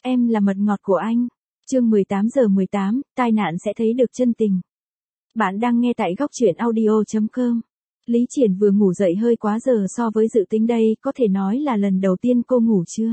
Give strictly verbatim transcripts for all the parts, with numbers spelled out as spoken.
Em là mật ngọt của anh. Chương mười tám giờ mười tám, tai nạn sẽ thấy được chân tình. Bạn đang nghe tại góc truyện audio chấm com. Lý Triển vừa ngủ dậy hơi quá giờ so với dự tính đây, có thể nói là lần đầu tiên cô ngủ trưa.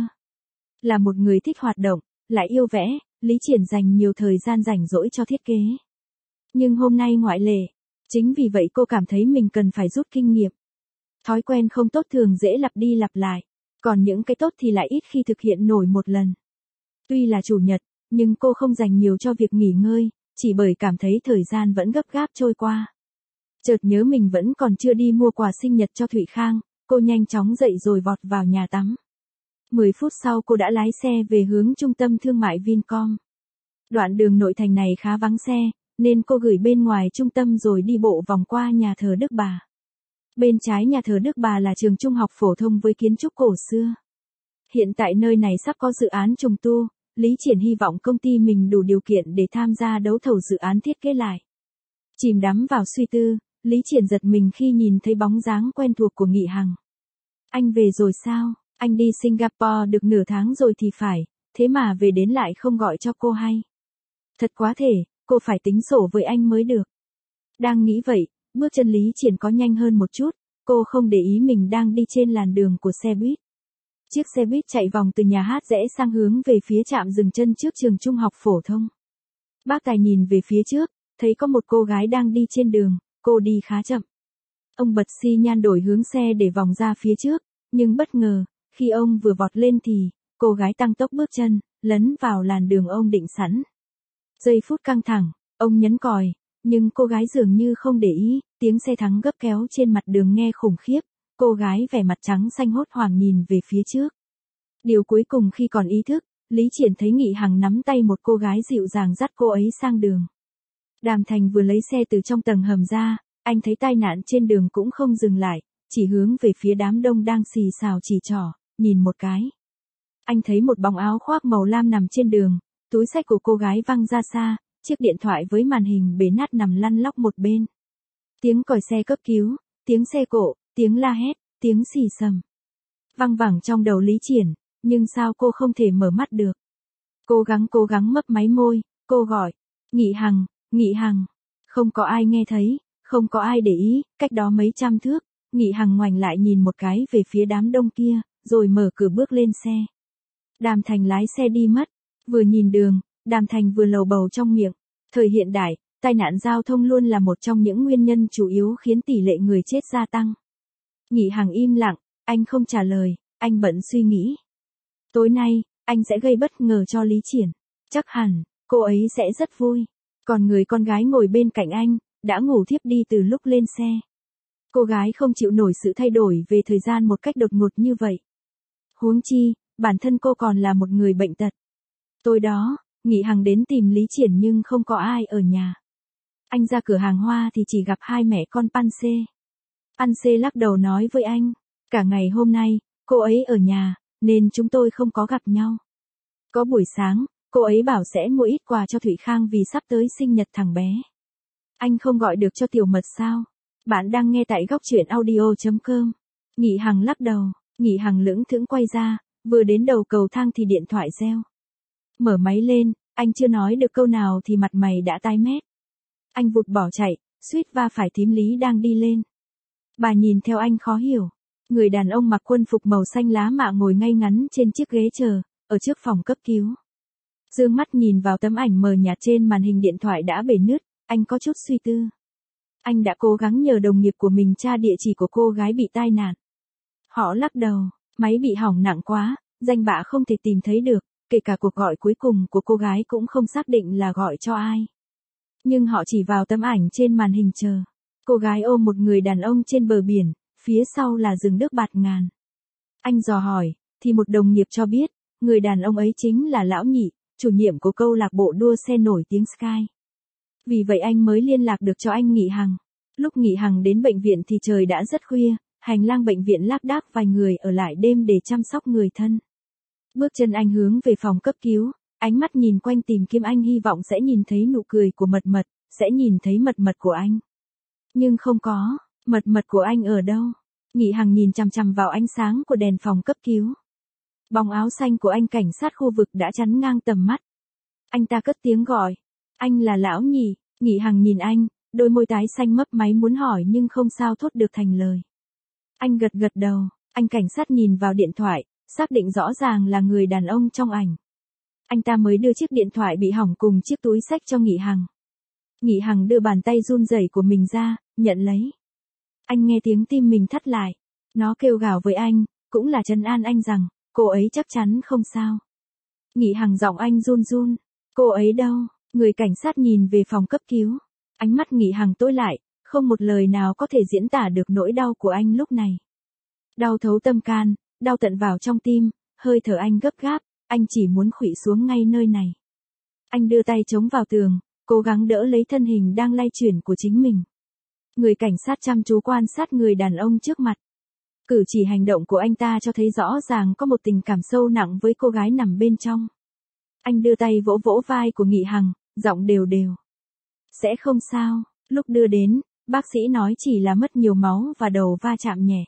Là một người thích hoạt động, lại yêu vẽ, Lý Triển dành nhiều thời gian rảnh rỗi cho thiết kế. Nhưng hôm nay ngoại lệ. Chính vì vậy cô cảm thấy mình cần phải rút kinh nghiệm. Thói quen không tốt thường dễ lặp đi lặp lại, còn những cái tốt thì lại ít khi thực hiện nổi một lần. Tuy là chủ nhật, nhưng cô không dành nhiều cho việc nghỉ ngơi, chỉ bởi cảm thấy thời gian vẫn gấp gáp trôi qua. Chợt nhớ mình vẫn còn chưa đi mua quà sinh nhật cho Thụy Khang, cô nhanh chóng dậy rồi vọt vào nhà tắm. mười phút sau cô đã lái xe về hướng trung tâm thương mại Vincom. Đoạn đường nội thành này khá vắng xe, nên cô gửi bên ngoài trung tâm rồi đi bộ vòng qua nhà thờ Đức Bà. Bên trái nhà thờ Đức Bà là trường trung học phổ thông với kiến trúc cổ xưa. Hiện tại nơi này sắp có dự án trùng tu, Lý Triển hy vọng công ty mình đủ điều kiện để tham gia đấu thầu dự án thiết kế lại. Chìm đắm vào suy tư, Lý Triển giật mình khi nhìn thấy bóng dáng quen thuộc của Nghị Hằng. Anh về rồi sao? Anh đi Singapore được nửa tháng rồi thì phải, thế mà về đến lại không gọi cho cô hay. Thật quá thể, cô phải tính sổ với anh mới được. Đang nghĩ vậy, bước chân Lý Triển có nhanh hơn một chút, cô không để ý mình đang đi trên làn đường của xe buýt. Chiếc xe buýt chạy vòng từ nhà hát rẽ sang hướng về phía trạm dừng chân trước trường trung học phổ thông. Bác Tài nhìn về phía trước, thấy có một cô gái đang đi trên đường, cô đi khá chậm. Ông bật xi nhan đổi hướng xe để vòng ra phía trước, nhưng bất ngờ, khi ông vừa vọt lên thì, cô gái tăng tốc bước chân, lấn vào làn đường ông định sẵn. Giây phút căng thẳng, ông nhấn còi, nhưng cô gái dường như không để ý, tiếng xe thắng gấp kéo trên mặt đường nghe khủng khiếp, cô gái vẻ mặt trắng xanh hốt hoảng nhìn về phía trước. Điều cuối cùng khi còn ý thức, Lý Triển thấy Nghị Hằng nắm tay một cô gái dịu dàng dắt cô ấy sang đường. Đàm Thành vừa lấy xe từ trong tầng hầm ra, anh thấy tai nạn trên đường cũng không dừng lại, chỉ hướng về phía đám đông đang xì xào chỉ trỏ, nhìn một cái. Anh thấy một bóng áo khoác màu lam nằm trên đường, túi xách của cô gái văng ra xa, chiếc điện thoại với màn hình bể nát nằm lăn lóc một bên. Tiếng còi xe cấp cứu, tiếng xe cộ, tiếng la hét, tiếng xì xầm. Văng vẳng trong đầu Lý Triển, nhưng sao cô không thể mở mắt được. Cố gắng cố gắng mấp máy môi, cô gọi, Nghị Hằng, Nghị Hằng. Không có ai nghe thấy, không có ai để ý, cách đó mấy trăm thước, Nghị Hằng ngoảnh lại nhìn một cái về phía đám đông kia, rồi mở cửa bước lên xe. Đàm Thành lái xe đi mất, vừa nhìn đường, Đàm Thành vừa lầu bầu trong miệng. Thời hiện đại, tai nạn giao thông luôn là một trong những nguyên nhân chủ yếu khiến tỷ lệ người chết gia tăng. Nghị Hằng im lặng, anh không trả lời, anh bận suy nghĩ. Tối nay, anh sẽ gây bất ngờ cho Lý Triển. Chắc hẳn, cô ấy sẽ rất vui. Còn người con gái ngồi bên cạnh anh, đã ngủ thiếp đi từ lúc lên xe. Cô gái không chịu nổi sự thay đổi về thời gian một cách đột ngột như vậy. Huống chi, bản thân cô còn là một người bệnh tật. Tối đó, Nghị Hằng đến tìm Lý Triển nhưng không có ai ở nhà. Anh ra cửa hàng hoa thì chỉ gặp hai mẹ con Pansy. Pansy lắc đầu nói với anh, cả ngày hôm nay, cô ấy ở nhà, nên chúng tôi không có gặp nhau. Có buổi sáng, cô ấy bảo sẽ mua ít quà cho Thụy Khang vì sắp tới sinh nhật thằng bé. Anh không gọi được cho Tiểu Mật sao? Bạn đang nghe tại góc truyện audio chấm com. Nghị Hằng lắc đầu, Nghị Hằng lững thững quay ra, vừa đến đầu cầu thang thì điện thoại reo. Mở máy lên, anh chưa nói được câu nào thì mặt mày đã tái mét. Anh vụt bỏ chạy, suýt va phải thím Lý đang đi lên. Bà nhìn theo anh khó hiểu. Người đàn ông mặc quân phục màu xanh lá mạ ngồi ngay ngắn trên chiếc ghế chờ, ở trước phòng cấp cứu. Dương mắt nhìn vào tấm ảnh mờ nhạt trên màn hình điện thoại đã bể nứt, anh có chút suy tư. Anh đã cố gắng nhờ đồng nghiệp của mình tra địa chỉ của cô gái bị tai nạn. Họ lắc đầu, máy bị hỏng nặng quá, danh bạ không thể tìm thấy được, kể cả cuộc gọi cuối cùng của cô gái cũng không xác định là gọi cho ai. Nhưng họ chỉ vào tấm ảnh trên màn hình chờ. Cô gái ôm một người đàn ông trên bờ biển, phía sau là rừng nước bạt ngàn. Anh dò hỏi, thì một đồng nghiệp cho biết, người đàn ông ấy chính là Lão Nhị, chủ nhiệm của câu lạc bộ đua xe nổi tiếng Sky. Vì vậy anh mới liên lạc được cho anh Nghị Hằng. Lúc Nghị Hằng đến bệnh viện thì trời đã rất khuya, hành lang bệnh viện lác đác vài người ở lại đêm để chăm sóc người thân. Bước chân anh hướng về phòng cấp cứu, ánh mắt nhìn quanh tìm kiếm anh hy vọng sẽ nhìn thấy nụ cười của Mật Mật, sẽ nhìn thấy Mật Mật của anh. Nhưng không có, Mật Mật của anh ở đâu? Nghị Hằng nhìn chằm chằm vào ánh sáng của đèn phòng cấp cứu. Bóng áo xanh của anh cảnh sát khu vực đã chắn ngang tầm mắt. Anh ta cất tiếng gọi. Anh là Lão Nhị. Nghị Hằng nhìn anh, đôi môi tái xanh mấp máy muốn hỏi nhưng không sao thốt được thành lời. Anh gật gật đầu, anh cảnh sát nhìn vào điện thoại, xác định rõ ràng là người đàn ông trong ảnh. Anh ta mới đưa chiếc điện thoại bị hỏng cùng chiếc túi xách cho Nghị Hằng. Nghị Hằng đưa bàn tay run rẩy của mình ra, nhận lấy. Anh nghe tiếng tim mình thắt lại. Nó kêu gào với anh, cũng là trấn an anh rằng, cô ấy chắc chắn không sao. Nghị Hằng giọng anh run run. Cô ấy đâu? Người cảnh sát nhìn về phòng cấp cứu. Ánh mắt Nghị Hằng tối lại, không một lời nào có thể diễn tả được nỗi đau của anh lúc này. Đau thấu tâm can, đau tận vào trong tim, hơi thở anh gấp gáp, anh chỉ muốn khuỵu xuống ngay nơi này. Anh đưa tay chống vào tường, cố gắng đỡ lấy thân hình đang lay chuyển của chính mình. Người cảnh sát chăm chú quan sát người đàn ông trước mặt. Cử chỉ hành động của anh ta cho thấy rõ ràng có một tình cảm sâu nặng với cô gái nằm bên trong. Anh đưa tay vỗ vỗ vai của Nghị Hằng, giọng đều đều. Sẽ không sao, lúc đưa đến, bác sĩ nói chỉ là mất nhiều máu và đầu va chạm nhẹ.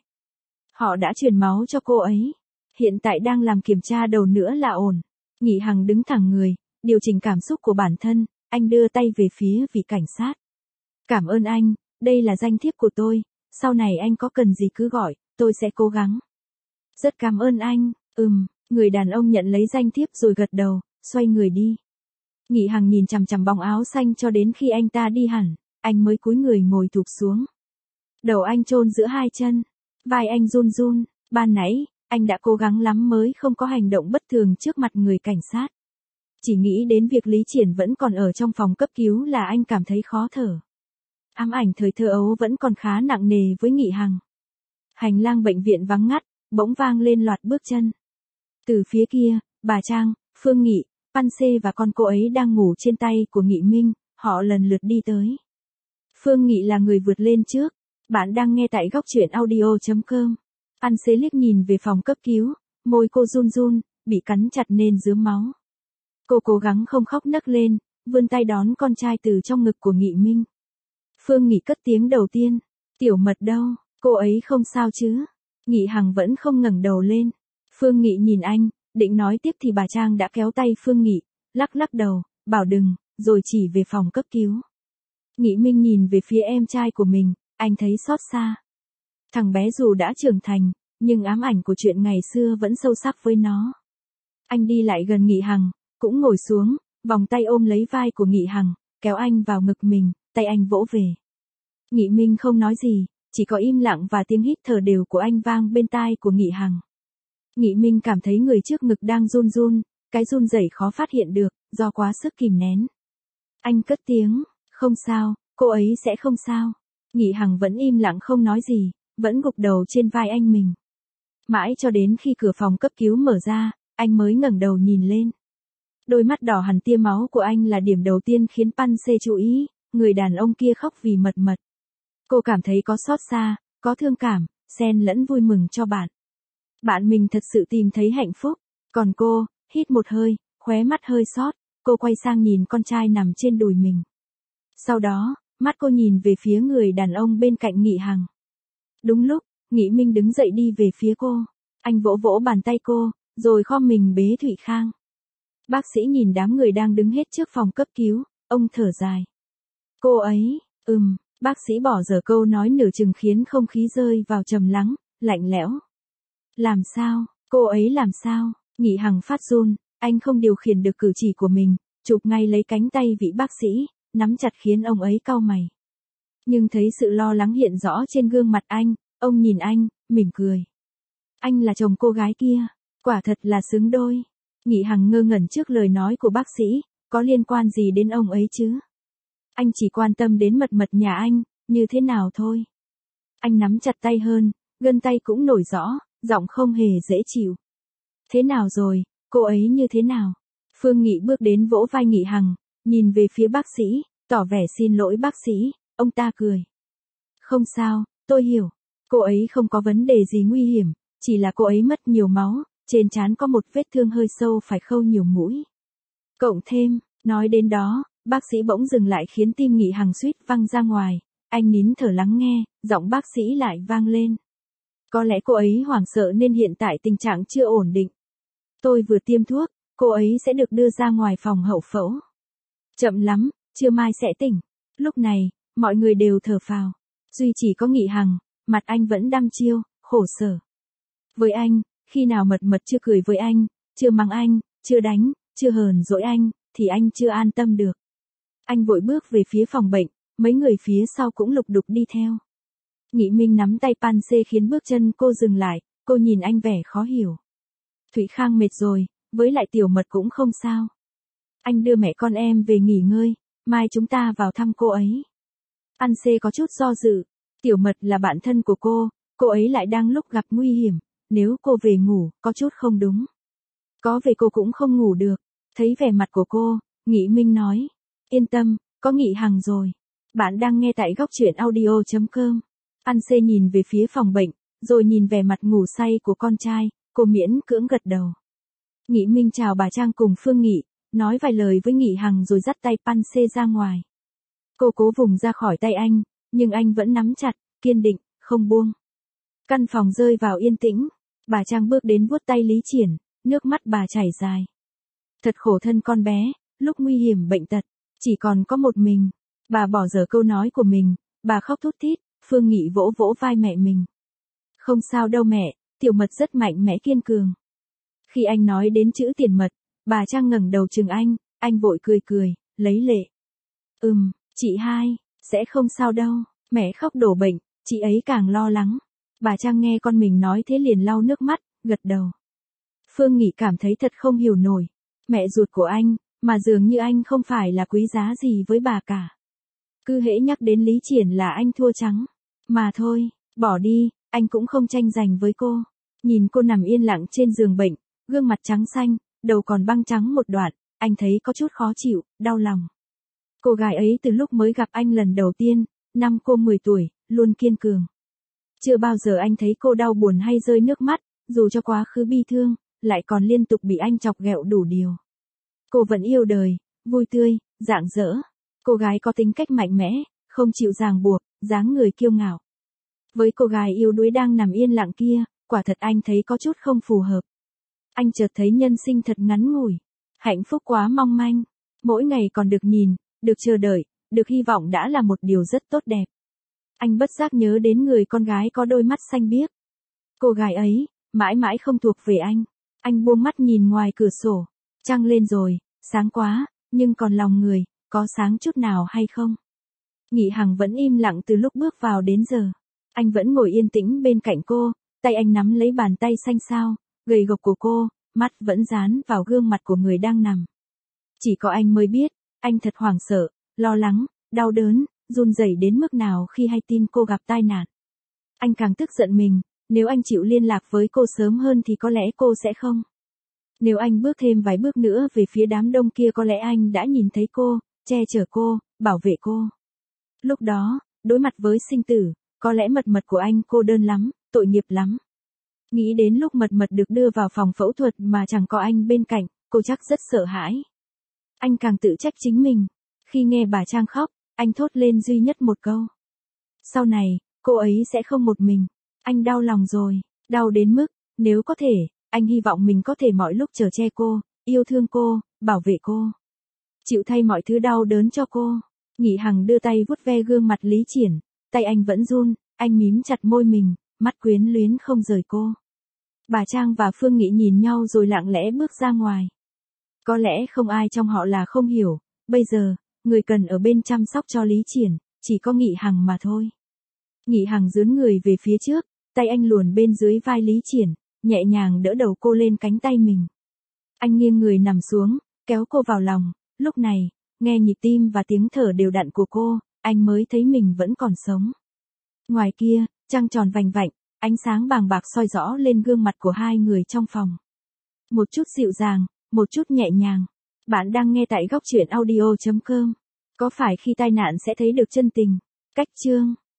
Họ đã truyền máu cho cô ấy. Hiện tại đang làm kiểm tra đầu nữa là ổn. Nghị Hằng đứng thẳng người, điều chỉnh cảm xúc của bản thân, anh đưa tay về phía vị cảnh sát. Cảm ơn anh, đây là danh thiếp của tôi, sau này anh có cần gì cứ gọi, tôi sẽ cố gắng. Rất cảm ơn anh, ừm, người đàn ông nhận lấy danh thiếp rồi gật đầu, xoay người đi. Nghị Hằng nhìn chằm chằm bóng áo xanh cho đến khi anh ta đi hẳn, anh mới cúi người ngồi thụp xuống. Đầu anh chôn giữa hai chân, vai anh run run, ban nãy, anh đã cố gắng lắm mới không có hành động bất thường trước mặt người cảnh sát. Chỉ nghĩ đến việc Lý Triển vẫn còn ở trong phòng cấp cứu là anh cảm thấy khó thở. Ám ảnh thời thơ ấu vẫn còn khá nặng nề với Nghị Hằng. Hành lang bệnh viện vắng ngắt, bỗng vang lên loạt bước chân. Từ phía kia, bà Trang, Phương Nghị, Pan Xê và con cô ấy đang ngủ trên tay của Nghị Minh, họ lần lượt đi tới. Phương Nghị là người vượt lên trước. Bạn đang nghe tại góc truyện audio chấm com. Pan Xê liếc nhìn về phòng cấp cứu, môi cô run run, bị cắn chặt nên rướm máu. Cô cố gắng không khóc nấc lên, vươn tay đón con trai từ trong ngực của Nghị Minh. Phương Nghị cất tiếng đầu tiên. Tiểu Mật đâu, cô ấy không sao chứ? Nghị Hằng vẫn không ngẩng đầu lên. Phương Nghị nhìn anh, định nói tiếp thì bà Trang đã kéo tay Phương Nghị, lắc lắc đầu, bảo đừng, rồi chỉ về phòng cấp cứu. Nghị Minh nhìn về phía em trai của mình, anh thấy xót xa. Thằng bé dù đã trưởng thành, nhưng ám ảnh của chuyện ngày xưa vẫn sâu sắc với nó. Anh đi lại gần Nghị Hằng, cũng ngồi xuống, vòng tay ôm lấy vai của Nghị Hằng, kéo anh vào ngực mình, tay anh vỗ về. Nghị Minh không nói gì, chỉ có im lặng và tiếng hít thở đều của anh vang bên tai của Nghị Hằng. Nghị Minh cảm thấy người trước ngực đang run run, cái run rẩy khó phát hiện được, do quá sức kìm nén. Anh cất tiếng, không sao, cô ấy sẽ không sao. Nghị Hằng vẫn im lặng không nói gì, vẫn gục đầu trên vai anh mình. Mãi cho đến khi cửa phòng cấp cứu mở ra, anh mới ngẩng đầu nhìn lên. Đôi mắt đỏ hằn tia máu của anh là điểm đầu tiên khiến Pan Xê chú ý, người đàn ông kia khóc vì mật mật. Cô cảm thấy có xót xa, có thương cảm, xen lẫn vui mừng cho bạn. Bạn mình thật sự tìm thấy hạnh phúc, còn cô, hít một hơi, khóe mắt hơi xót, cô quay sang nhìn con trai nằm trên đùi mình. Sau đó, mắt cô nhìn về phía người đàn ông bên cạnh Nghị Hằng. Đúng lúc, Nghị Minh đứng dậy đi về phía cô. Anh vỗ vỗ bàn tay cô, rồi khom mình bế Thụy Khang. Bác sĩ nhìn đám người đang đứng hết trước phòng cấp cứu, ông thở dài. Cô ấy, ừm, bác sĩ bỏ dở câu nói nửa chừng khiến không khí rơi vào trầm lắng, lạnh lẽo. Làm sao, cô ấy làm sao? Nghị Hằng phát run, anh không điều khiển được cử chỉ của mình, chụp ngay lấy cánh tay vị bác sĩ, nắm chặt khiến ông ấy cau mày. Nhưng thấy sự lo lắng hiện rõ trên gương mặt anh, ông nhìn anh, mỉm cười. Anh là chồng cô gái kia, quả thật là xứng đôi. Nghị Hằng ngơ ngẩn trước lời nói của bác sĩ, có liên quan gì đến ông ấy chứ? Anh chỉ quan tâm đến mật mật nhà anh, như thế nào thôi. Anh nắm chặt tay hơn, gân tay cũng nổi rõ, giọng không hề dễ chịu. Thế nào rồi, cô ấy như thế nào? Phương Nghị bước đến vỗ vai Nghị Hằng, nhìn về phía bác sĩ, tỏ vẻ xin lỗi bác sĩ, ông ta cười. Không sao, tôi hiểu. Cô ấy không có vấn đề gì nguy hiểm, chỉ là cô ấy mất nhiều máu, trên trán có một vết thương hơi sâu phải khâu nhiều mũi. Cộng thêm, nói đến đó, bác sĩ bỗng dừng lại khiến tim Nghị Hằng suýt văng ra ngoài. Anh nín thở lắng nghe, giọng bác sĩ lại vang lên. Có lẽ cô ấy hoảng sợ nên hiện tại tình trạng chưa ổn định. Tôi vừa tiêm thuốc, cô ấy sẽ được đưa ra ngoài phòng hậu phẫu. Chậm lắm, trưa mai sẽ tỉnh. Lúc này, mọi người đều thở phào. Duy chỉ có Nghị Hằng, mặt anh vẫn đăm chiêu, khổ sở. Với anh, khi nào Mật Mật chưa cười với anh, chưa mắng anh, chưa đánh, chưa hờn dỗi anh, thì anh chưa an tâm được. Anh vội bước về phía phòng bệnh, mấy người phía sau cũng lục đục đi theo. Nghị Minh nắm tay Pan Xê khiến bước chân cô dừng lại, cô nhìn anh vẻ khó hiểu. Thụy Khang mệt rồi, với lại Tiểu Mật cũng không sao. Anh đưa mẹ con em về nghỉ ngơi, mai chúng ta vào thăm cô ấy. Pan Xê có chút do dự, Tiểu Mật là bạn thân của cô, cô ấy lại đang lúc gặp nguy hiểm, nếu cô về ngủ, có chút không đúng. Có về cô cũng không ngủ được, thấy vẻ mặt của cô, Nghị Minh nói, yên tâm, có Nghị Hằng rồi. Bạn đang nghe tại góc truyện audio chấm com. Pan Xê nhìn về phía phòng bệnh, rồi nhìn vẻ mặt ngủ say của con trai, cô miễn cưỡng gật đầu. Nghị Minh chào bà Trang cùng Phương Nghị, nói vài lời với Nghị Hằng rồi dắt tay Pan Xê ra ngoài. Cô cố vùng ra khỏi tay anh, nhưng anh vẫn nắm chặt, kiên định, không buông. Căn phòng rơi vào yên tĩnh, bà Trang bước đến vuốt tay Lý Triển, nước mắt bà chảy dài. Thật khổ thân con bé, lúc nguy hiểm bệnh tật, chỉ còn có một mình. Bà bỏ dở câu nói của mình, bà khóc thút thít, Phương Nghị vỗ vỗ vai mẹ mình. Không sao đâu mẹ, Tiểu Mật rất mạnh mẽ kiên cường. Khi anh nói đến chữ Tiền Mật, bà Trang ngẩng đầu chừng anh, anh vội cười cười, lấy lệ. Ừm, chị hai, sẽ không sao đâu, mẹ khóc đổ bệnh, chị ấy càng lo lắng. Bà Trang nghe con mình nói thế liền lau nước mắt, gật đầu. Phương Nghị cảm thấy thật không hiểu nổi. Mẹ ruột của anh, mà dường như anh không phải là quý giá gì với bà cả. Cứ hễ nhắc đến Lý Triển là anh thua trắng. Mà thôi, bỏ đi, anh cũng không tranh giành với cô. Nhìn cô nằm yên lặng trên giường bệnh, gương mặt trắng xanh, đầu còn băng trắng một đoạn, anh thấy có chút khó chịu, đau lòng. Cô gái ấy từ lúc mới gặp anh lần đầu tiên, năm cô mười tuổi, luôn kiên cường. Chưa bao giờ anh thấy cô đau buồn hay rơi nước mắt, dù cho quá khứ bi thương, lại còn liên tục bị anh chọc ghẹo đủ điều. Cô vẫn yêu đời, vui tươi, rạng rỡ. Cô gái có tính cách mạnh mẽ, không chịu ràng buộc, dáng người kiêu ngạo. Với cô gái yếu đuối đang nằm yên lặng kia, quả thật anh thấy có chút không phù hợp. Anh chợt thấy nhân sinh thật ngắn ngủi, hạnh phúc quá mong manh. Mỗi ngày còn được nhìn, được chờ đợi, được hy vọng đã là một điều rất tốt đẹp. Anh bất giác nhớ đến người con gái có đôi mắt xanh biếc. Cô gái ấy, mãi mãi không thuộc về anh. Anh buông mắt nhìn ngoài cửa sổ. Trăng lên rồi, sáng quá, nhưng còn lòng người, có sáng chút nào hay không? Nghị Hằng vẫn im lặng từ lúc bước vào đến giờ. Anh vẫn ngồi yên tĩnh bên cạnh cô, tay anh nắm lấy bàn tay xanh xao, gầy gộc của cô, mắt vẫn dán vào gương mặt của người đang nằm. Chỉ có anh mới biết, anh thật hoảng sợ, lo lắng, đau đớn, run rẩy đến mức nào khi hay tin cô gặp tai nạn. Anh càng tức giận mình, nếu anh chịu liên lạc với cô sớm hơn thì có lẽ cô sẽ không. Nếu anh bước thêm vài bước nữa về phía đám đông kia có lẽ anh đã nhìn thấy cô, che chở cô, bảo vệ cô. Lúc đó, đối mặt với sinh tử, có lẽ Mật Mật của anh cô đơn lắm, tội nghiệp lắm. Nghĩ đến lúc Mật Mật được đưa vào phòng phẫu thuật mà chẳng có anh bên cạnh, cô chắc rất sợ hãi. Anh càng tự trách chính mình. Khi nghe bà Trang khóc, anh thốt lên duy nhất một câu. Sau này, cô ấy sẽ không một mình. Anh đau lòng rồi, đau đến mức, nếu có thể, anh hy vọng mình có thể mọi lúc chở che cô, yêu thương cô, bảo vệ cô. Chịu thay mọi thứ đau đớn cho cô. Nghị Hằng đưa tay vuốt ve gương mặt Lý Triển, tay anh vẫn run, anh mím chặt môi mình, mắt quyến luyến không rời cô. Bà Trang và Phương Nghị nhìn nhau rồi lặng lẽ bước ra ngoài. Có lẽ không ai trong họ là không hiểu, bây giờ, người cần ở bên chăm sóc cho Lý Triển, chỉ có Nghị Hằng mà thôi. Nghị Hằng dướn người về phía trước, tay anh luồn bên dưới vai Lý Triển, nhẹ nhàng đỡ đầu cô lên cánh tay mình. Anh nghiêng người nằm xuống, kéo cô vào lòng, lúc này, nghe nhịp tim và tiếng thở đều đặn của cô, anh mới thấy mình vẫn còn sống. Ngoài kia, trăng tròn vành vạnh, ánh sáng bàng bạc soi rõ lên gương mặt của hai người trong phòng. Một chút dịu dàng, một chút nhẹ nhàng. Bạn đang nghe tại góc truyện audio chấm com. Có phải khi tai nạn sẽ thấy được chân tình? Cách chương